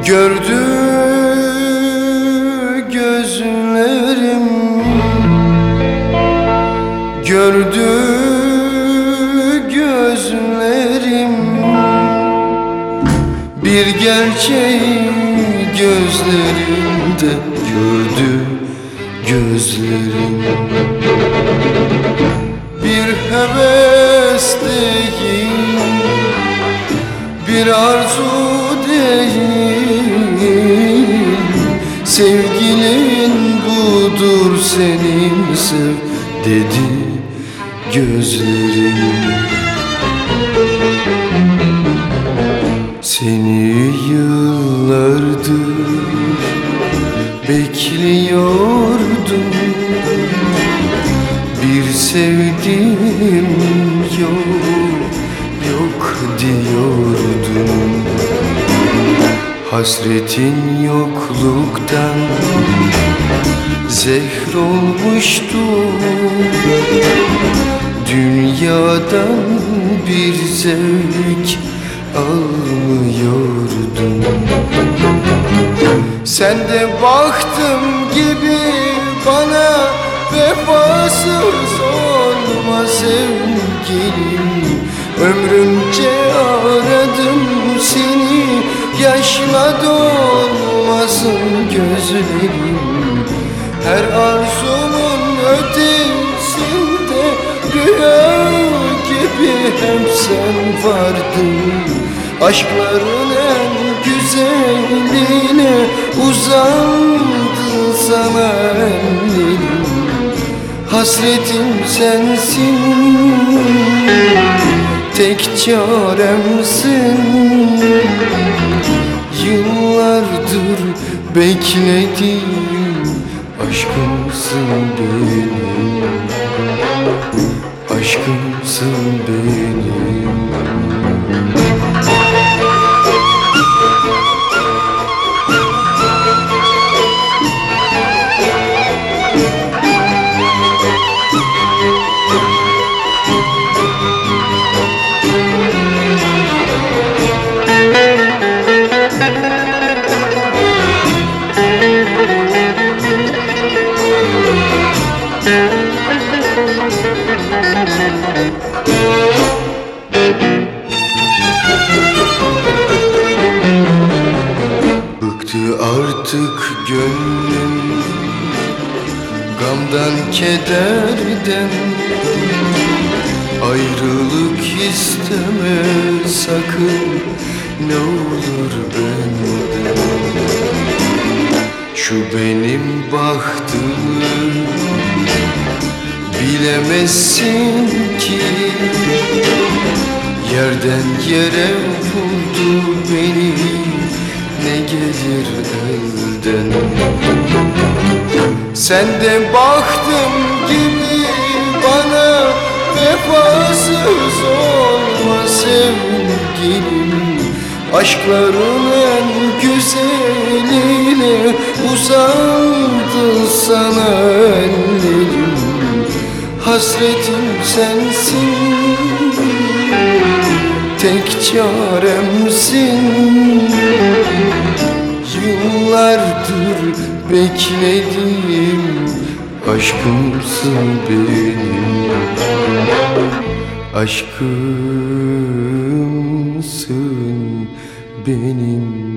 Gördü gözlerim, gördü gözlerim, bir gerçeği gözlerimde gördü gözlerim. Bir heves değil, bir arzu değil, sevgilin budur senin, sev dedi gözlerim. Seni yıllardır bekliyordum, bir sevdim yok diyordum. Hasretin yokluktan zehr olmuştu, dünyadan bir zevk almıyordum. Sen de baktım gibi bana, vefasız olma sevgilim. Ömrümce aradım seni, yaşla dolmasın gözlerim. Her arzumun ötesinde rüya gibi hep sen vardın. Aşkların en güzeline uzandı sana ellerim. Hasretim sensin, tek çaremsin. Yıllardır bekledim, aşkımsın benim, aşkımsın benim. Bıktı artık gönlüm gamdan kederden, ayrılık isteme sakın ne olur benden. Şu benim bahtımı bilemezsin ki, yerden yere vurdu beni, ne gelir elden. Sen de baktım gibi bana, vefasız olma sevgilim. Aşkların en güzeline uzandı sana ellerim. Hasretim sensin, tek çaremsin. Yıllardır bekledim, aşkımsın benim, aşkımsın benim.